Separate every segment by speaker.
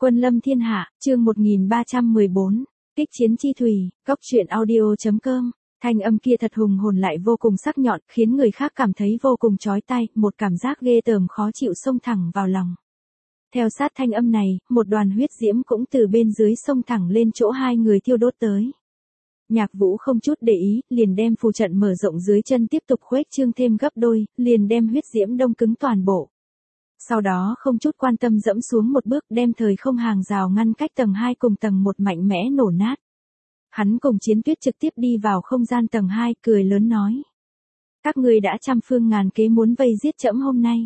Speaker 1: Quân lâm thiên hạ, chương 1314, kích chiến chi thùy, góc truyện audio.com. Thanh âm kia thật hùng hồn lại vô cùng sắc nhọn, khiến người khác cảm thấy vô cùng chói tai, một cảm giác ghê tởm khó chịu xông thẳng vào lòng. Theo sát thanh âm này, một đoàn huyết diễm cũng từ bên dưới xông thẳng lên chỗ hai người thiêu đốt tới. Nhạc Vũ không chút để ý, liền đem phù trận mở rộng dưới chân tiếp tục khuếch trương thêm gấp đôi, liền đem huyết diễm đông cứng toàn bộ. Sau đó không chút quan tâm dẫm xuống một bước, đem thời không hàng rào ngăn cách tầng 2 cùng tầng 1 mạnh mẽ nổ nát. Hắn cùng Chiến Tuyết trực tiếp đi vào không gian tầng 2, cười lớn nói: các ngươi đã trăm phương ngàn kế muốn vây giết trẫm hôm nay.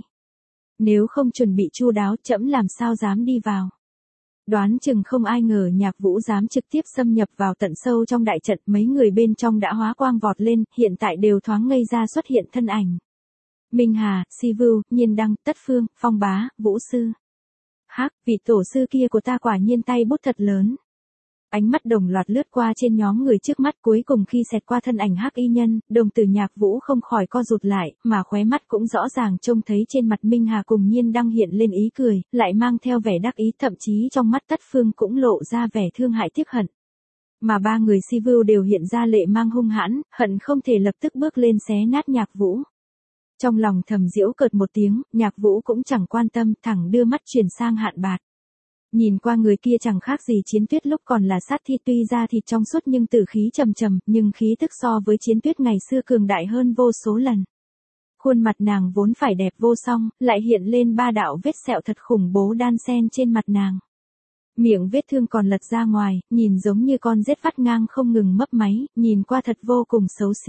Speaker 1: Nếu không chuẩn bị chu đáo, trẫm làm sao dám đi vào. Đoán chừng không ai ngờ Nhạc Vũ dám trực tiếp xâm nhập vào tận sâu trong đại trận, mấy người bên trong đã hóa quang vọt lên, hiện tại đều thoáng ngây ra xuất hiện thân ảnh. Minh Hà, Si Vưu, Nhiên Đăng, Tất Phương, Phong Bá, Vũ Sư. Hắc, vị tổ sư kia của ta quả nhiên tay bút thật lớn. Ánh mắt đồng loạt lướt qua trên nhóm người trước mắt, cuối cùng khi xẹt qua thân ảnh Hắc y nhân, đồng tử Nhạc Vũ không khỏi co rụt lại, mà khóe mắt cũng rõ ràng trông thấy trên mặt Minh Hà cùng Nhiên Đăng hiện lên ý cười, lại mang theo vẻ đắc ý, thậm chí trong mắt Tất Phương cũng lộ ra vẻ thương hại tiếc hận. Mà ba người Si Vưu đều hiện ra lệ mang hung hãn, hận không thể lập tức bước lên xé nát Nhạc Vũ. Trong lòng thầm giễu cợt một tiếng, Nhạc Vũ cũng chẳng quan tâm, thẳng đưa mắt chuyển sang Hạn Bạt. Nhìn qua người kia chẳng khác gì Chiến Tuyết lúc còn là sát thi, tuy ra thịt trong suốt nhưng tử khí trầm trầm, nhưng khí tức so với Chiến Tuyết ngày xưa cường đại hơn vô số lần. Khuôn mặt nàng vốn phải đẹp vô song, lại hiện lên ba đạo vết sẹo thật khủng bố đan xen trên mặt nàng. Miệng vết thương còn lật ra ngoài, nhìn giống như con rết vắt ngang không ngừng mấp máy, nhìn qua thật vô cùng xấu xí.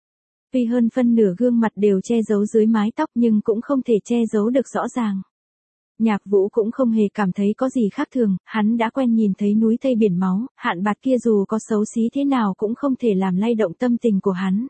Speaker 1: Tuy hơn phân nửa gương mặt đều che giấu dưới mái tóc nhưng cũng không thể che giấu được rõ ràng. Nhạc Vũ cũng không hề cảm thấy có gì khác thường, hắn đã quen nhìn thấy núi thây biển máu, Hạn Bạt kia dù có xấu xí thế nào cũng không thể làm lay động tâm tình của hắn.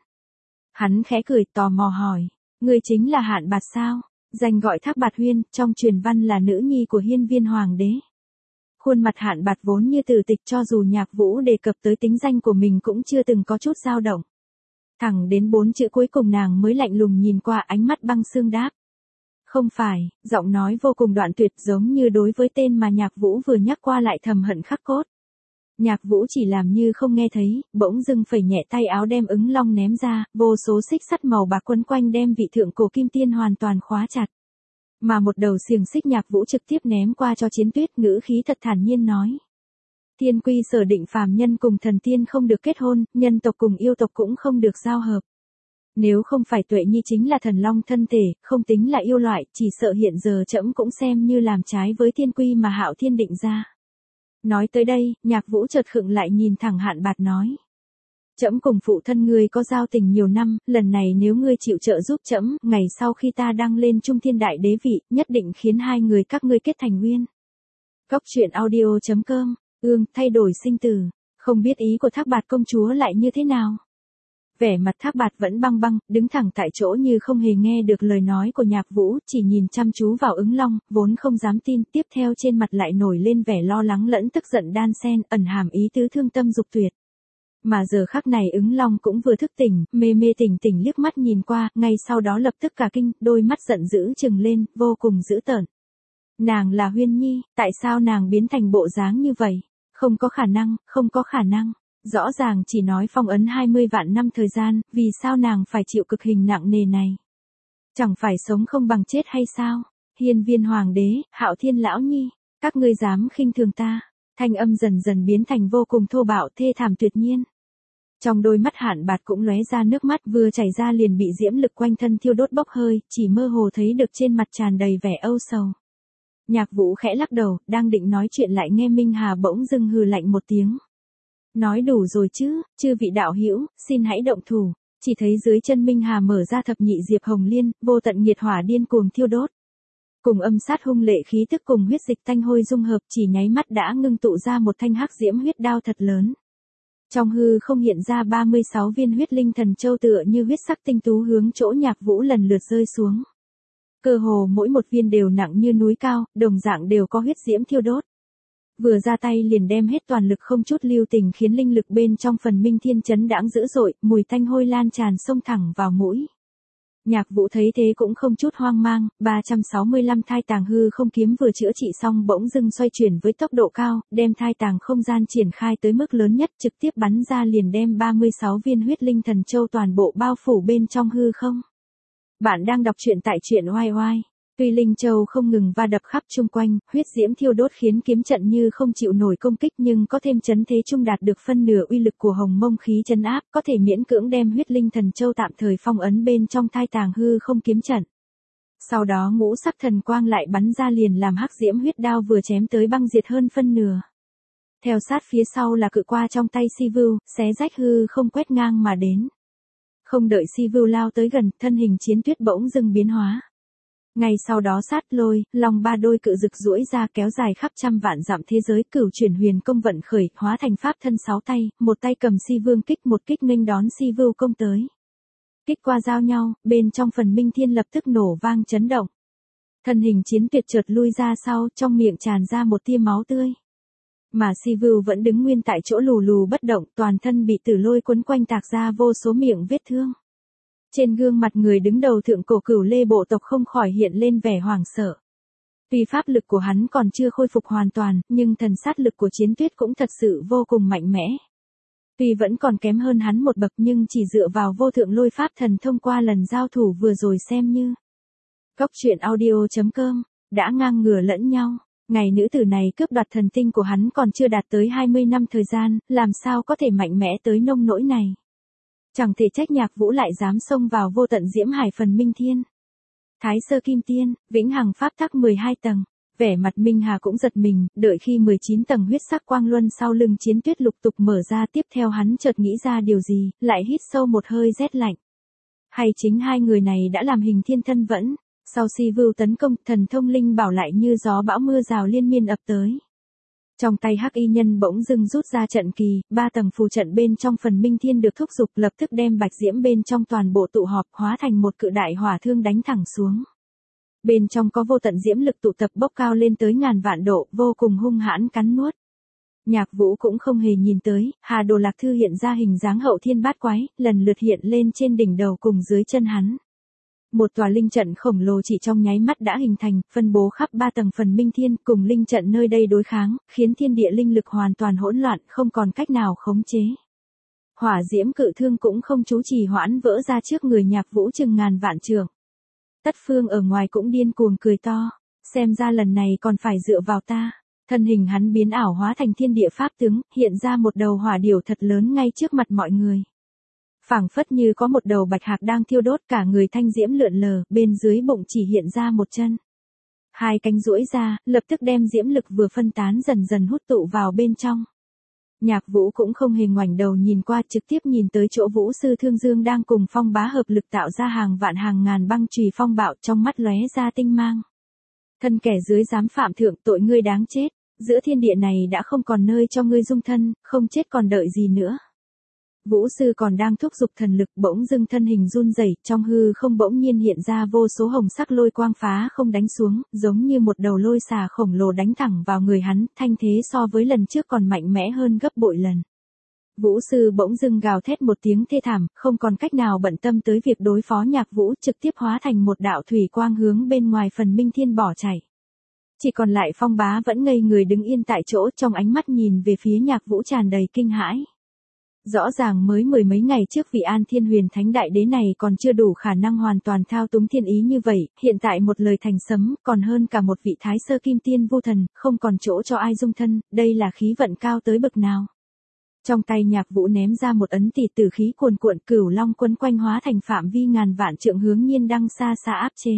Speaker 1: Hắn khẽ cười tò mò hỏi: ngươi chính là Hạn Bạt sao? Danh gọi Thác Bạt Huyên, trong truyền văn là nữ nhi của Hiên Viên Hoàng đế. Khuôn mặt Hạn Bạt vốn như tử tịch, cho dù Nhạc Vũ đề cập tới tính danh của mình cũng chưa từng có chút dao động. Thẳng đến 4 chữ cuối cùng nàng mới lạnh lùng nhìn qua, ánh mắt băng xương đáp: không phải. Giọng nói vô cùng đoạn tuyệt, giống như đối với tên mà Nhạc Vũ vừa nhắc qua lại thầm hận khắc cốt. Nhạc Vũ chỉ làm như không nghe thấy, bỗng dưng phẩy nhẹ tay áo đem ứng long ném ra, vô số xích sắt màu bạc quấn quanh đem vị thượng cổ kim tiên hoàn toàn khóa chặt. Mà một đầu xiềng xích Nhạc Vũ trực tiếp ném qua cho Chiến Tuyết, ngữ khí thật thản nhiên nói: thiên quy sở định phàm nhân cùng thần tiên không được kết hôn, nhân tộc cùng yêu tộc cũng không được giao hợp. Nếu không phải Tuệ Nhi chính là thần long thân thể, không tính là yêu loại, chỉ sợ hiện giờ trẫm cũng xem như làm trái với thiên quy mà Hạo Thiên định ra. Nói tới đây, Nhạc Vũ chợt khựng lại, nhìn thẳng Hạn Bạt nói: trẫm cùng phụ thân ngươi có giao tình nhiều năm, lần này nếu ngươi chịu trợ giúp trẫm, ngày sau khi ta đăng lên Trung Thiên Đại Đế vị, nhất định khiến hai người các ngươi kết thành nguyên. Góc truyện audio.com. Thay đổi sinh tử, không biết ý của Thác Bạt công chúa lại như thế nào. Vẻ mặt Thác Bạt vẫn băng băng, đứng thẳng tại chỗ như không hề nghe được lời nói của Nhạc Vũ, chỉ nhìn chăm chú vào ứng long, vốn không dám tin, tiếp theo trên mặt lại nổi lên vẻ lo lắng lẫn tức giận đan xen, ẩn hàm ý tứ thương tâm dục tuyệt. Mà giờ khắc này ứng long cũng vừa thức tỉnh, mê mê tỉnh tỉnh liếc mắt nhìn qua, ngay sau đó lập tức cả kinh, đôi mắt giận dữ trừng lên, vô cùng dữ tợn. Nàng là Huyên Nhi, tại sao nàng biến thành bộ dáng như vậy? Không có khả năng, không có khả năng. Rõ ràng chỉ nói phong ấn 20 vạn năm thời gian, vì sao nàng phải chịu cực hình nặng nề này? Chẳng phải sống không bằng chết hay sao? Hiên Viên Hoàng đế, Hạo Thiên lão nhi, các ngươi dám khinh thường ta? Thanh âm dần dần biến thành vô cùng thô bạo, thê thảm tuyệt nhiên. Trong đôi mắt Hạn Bạt cũng lóe ra nước mắt, vừa chảy ra liền bị diễm lực quanh thân thiêu đốt bốc hơi, chỉ mơ hồ thấy được trên mặt tràn đầy vẻ âu sầu. Nhạc Vũ khẽ lắc đầu, đang định nói chuyện lại nghe Minh Hà bỗng dưng hừ lạnh một tiếng. Nói đủ rồi chứ, chư vị đạo hữu, xin hãy động thủ. Chỉ thấy dưới chân Minh Hà mở ra thập nhị diệp hồng liên, vô tận nhiệt hỏa điên cuồng thiêu đốt. Cùng âm sát hung lệ khí tức cùng huyết dịch tanh hôi dung hợp, chỉ nháy mắt đã ngưng tụ ra một thanh hắc diễm huyết đao thật lớn. Trong hư không hiện ra 36 viên huyết linh thần châu tựa như huyết sắc tinh tú hướng chỗ Nhạc Vũ lần lượt rơi xuống. Cơ hồ mỗi một viên đều nặng như núi cao, đồng dạng đều có huyết diễm thiêu đốt. Vừa ra tay liền đem hết toàn lực không chút lưu tình, khiến linh lực bên trong phần Minh Thiên chấn đãng dữ dội, mùi tanh hôi lan tràn xông thẳng vào mũi. Nhạc Vũ thấy thế cũng không chút hoang mang, 365 thai tàng hư không kiếm vừa chữa trị xong bỗng dưng xoay chuyển với tốc độ cao, đem thai tàng không gian triển khai tới mức lớn nhất, trực tiếp bắn ra liền đem 36 viên huyết linh thần châu toàn bộ bao phủ bên trong hư không. Bạn đang đọc truyện tại truyện oai oai. Tuy linh châu không ngừng va đập khắp chung quanh, huyết diễm thiêu đốt khiến kiếm trận như không chịu nổi công kích nhưng có thêm chấn thế trung đạt được phân nửa uy lực của hồng mông khí chấn áp, có thể miễn cưỡng đem huyết linh thần châu tạm thời phong ấn bên trong thai tàng hư không kiếm trận. Sau đó ngũ sắc thần quang lại bắn ra liền làm hắc diễm huyết đao vừa chém tới băng diệt hơn phân nửa. Theo sát phía sau là cự qua trong tay Si Vưu, xé rách hư không quét ngang mà đến. Không đợi Si Vưu lao tới gần, thân hình Chiến Tuyết bỗng dưng biến hóa. Ngay sau đó sát lôi, long ba đôi cự rực duỗi ra kéo dài khắp trăm vạn dặm thế giới, cửu chuyển huyền công vận khởi, hóa thành pháp thân 6 tay, một tay cầm Si Vương kích, một kích nghênh đón Si Vưu công tới. Kích qua giao nhau, bên trong phần minh thiên lập tức nổ vang chấn động. Thân hình Chiến Tuyệt chợt lui ra sau, trong miệng tràn ra một tia máu tươi. Mà Si Vưu vẫn đứng nguyên tại chỗ lù lù bất động, toàn thân bị tử lôi quấn quanh tạc ra vô số miệng vết thương. Trên gương mặt người đứng đầu thượng cổ Cửu Lê bộ tộc không khỏi hiện lên vẻ hoảng sợ. Tuy pháp lực của hắn còn chưa khôi phục hoàn toàn, nhưng thần sát lực của Chiến Tuyết cũng thật sự vô cùng mạnh mẽ. Tuy vẫn còn kém hơn hắn một bậc nhưng chỉ dựa vào vô thượng lôi pháp thần thông qua lần giao thủ vừa rồi xem như. Góc truyện audio.com, đã ngang ngửa lẫn nhau. Ngày nữ tử này cướp đoạt thần tinh của hắn còn chưa đạt tới 20 năm thời gian, làm sao có thể mạnh mẽ tới nông nỗi này. Chẳng thể trách Nhạc Vũ lại dám xông vào vô tận diễm hải phần minh thiên. Thái sơ kim tiên, vĩnh hằng pháp tắc 12 tầng. Vẻ mặt Minh Hà cũng giật mình, đợi khi 19 tầng huyết sắc quang luân sau lưng Chiến Tuyết lục tục mở ra, tiếp theo hắn chợt nghĩ ra điều gì, lại hít sâu một hơi rét lạnh. Hay chính hai người này đã làm hình thiên thân vẫn. Sau Si Vưu tấn công, thần thông linh bảo lại như gió bão mưa rào liên miên ập tới. Trong tay Hắc Y Nhân bỗng dưng rút ra trận kỳ, 3 tầng phù trận bên trong phần minh thiên được thúc giục, lập tức đem bạch diễm bên trong toàn bộ tụ họp, hóa thành một cự đại hỏa thương đánh thẳng xuống. Bên trong có vô tận diễm lực tụ tập bốc cao lên tới ngàn vạn độ, vô cùng hung hãn cắn nuốt. Nhạc Vũ cũng không hề nhìn tới, Hà Đồ Lạc Thư hiện ra hình dáng hậu thiên bát quái, lần lượt hiện lên trên đỉnh đầu cùng dưới chân hắn. Một tòa linh trận khổng lồ chỉ trong nháy mắt đã hình thành, phân bố khắp 3 tầng phần minh thiên, cùng linh trận nơi đây đối kháng, khiến thiên địa linh lực hoàn toàn hỗn loạn, không còn cách nào khống chế. Hỏa diễm cự thương cũng không chú trì hoãn vỡ ra trước người Nhạc Vũ chừng ngàn vạn trượng. Tất Phương ở ngoài cũng điên cuồng cười to, xem ra lần này còn phải dựa vào ta. Thân hình hắn biến ảo hóa thành thiên địa pháp tướng, hiện ra một đầu hỏa điểu thật lớn ngay trước mặt mọi người. Phảng phất như có một đầu bạch hạc đang thiêu đốt, cả người thanh diễm lượn lờ, bên dưới bụng chỉ hiện ra một chân. Hai cánh duỗi ra, lập tức đem diễm lực vừa phân tán dần dần hút tụ vào bên trong. Nhạc Vũ cũng không hề ngoảnh đầu nhìn qua, trực tiếp nhìn tới chỗ Vũ sư Thương Dương đang cùng Phong Bá hợp lực tạo ra hàng vạn hàng ngàn băng chùy phong bạo, trong mắt lóe ra tinh mang. Thân kẻ dưới dám phạm thượng, tội ngươi đáng chết, giữa thiên địa này đã không còn nơi cho ngươi dung thân, không chết còn đợi gì nữa. Vũ sư còn đang thúc giục thần lực, bỗng dưng thân hình run rẩy, trong hư không bỗng nhiên hiện ra vô số hồng sắc lôi quang phá không đánh xuống, giống như một đầu lôi xà khổng lồ đánh thẳng vào người hắn, thanh thế so với lần trước còn mạnh mẽ hơn gấp bội lần. Vũ sư bỗng dưng gào thét một tiếng thê thảm, không còn cách nào bận tâm tới việc đối phó Nhạc Vũ, trực tiếp hóa thành một đạo thủy quang hướng bên ngoài phần minh thiên bỏ chạy. Chỉ còn lại Phong Bá vẫn ngây người đứng yên tại chỗ, trong ánh mắt nhìn về phía Nhạc Vũ tràn đầy kinh hãi. Rõ ràng mới mười mấy ngày trước vị An Thiên Huyền Thánh Đại Đế này còn chưa đủ khả năng hoàn toàn thao túng thiên ý như vậy, hiện tại một lời thành sấm, còn hơn cả một vị Thái Sơ Kim Tiên vô thần, không còn chỗ cho ai dung thân, đây là khí vận cao tới bậc nào. Trong tay Nhạc Vũ ném ra một ấn tỷ tử khí cuồn cuộn, cửu long quấn quanh hóa thành phạm vi ngàn vạn trượng hướng Nhiên Đăng xa xa áp chế.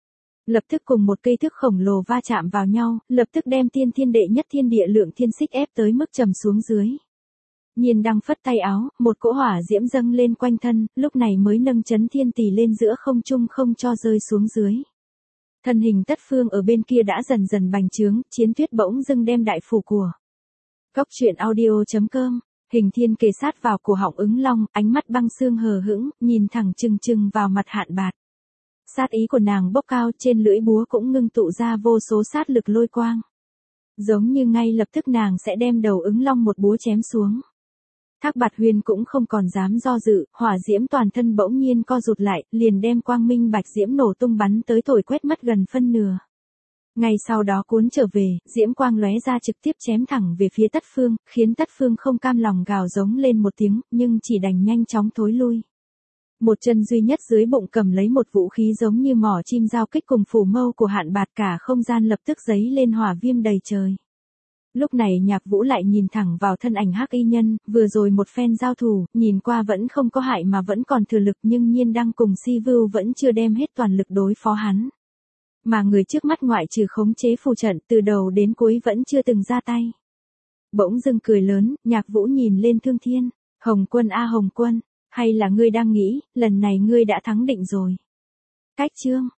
Speaker 1: Lập tức cùng một cây thước khổng lồ va chạm vào nhau, lập tức đem tiên thiên đệ nhất thiên địa lượng thiên xích ép tới mức trầm xuống dưới. Nhiên Đăng phất tay áo, một cỗ hỏa diễm dâng lên quanh thân, lúc này mới nâng chấn thiên tỷ lên giữa không trung không cho rơi xuống dưới. Thân hình Tất Phương ở bên kia đã dần dần bành trướng, Chiến Tuyết bỗng dưng đem đại phủ của. Góc truyện audio.com, hình thiên kề sát vào cổ họng ứng long, ánh mắt băng xương hờ hững, nhìn thẳng trừng trừng vào mặt Hạn Bạt. Sát ý của nàng bốc cao, trên lưỡi búa cũng ngưng tụ ra vô số sát lực lôi quang. Giống như ngay lập tức nàng sẽ đem đầu ứng long một búa chém xuống. Thác Bạt Huyên cũng không còn dám do dự, hỏa diễm toàn thân bỗng nhiên co rụt lại, liền đem quang minh bạch diễm nổ tung bắn tới thổi quét mất gần phân nửa. Ngay sau đó cuốn trở về, diễm quang lóe ra trực tiếp chém thẳng về phía Tất Phương, khiến Tất Phương không cam lòng gào giống lên một tiếng, nhưng chỉ đành nhanh chóng thối lui. Một chân duy nhất dưới bụng cầm lấy một vũ khí giống như mỏ chim giao kích cùng phủ mâu của Hạn Bạt, cả không gian lập tức giấy lên hỏa viêm đầy trời. Lúc này Nhạc Vũ lại nhìn thẳng vào thân ảnh Hắc Y Nhân, vừa rồi một phen giao thủ, nhìn qua vẫn không có hại mà vẫn còn thừa lực, nhưng Nhiên Đăng cùng Si Vưu vẫn chưa đem hết toàn lực đối phó hắn. Mà người trước mắt ngoại trừ khống chế phù trận, từ đầu đến cuối vẫn chưa từng ra tay. Bỗng dưng cười lớn, Nhạc Vũ nhìn lên Thương Thiên, Hồng Quân a Hồng Quân, hay là ngươi đang nghĩ, lần này ngươi đã thắng định rồi. Cách chương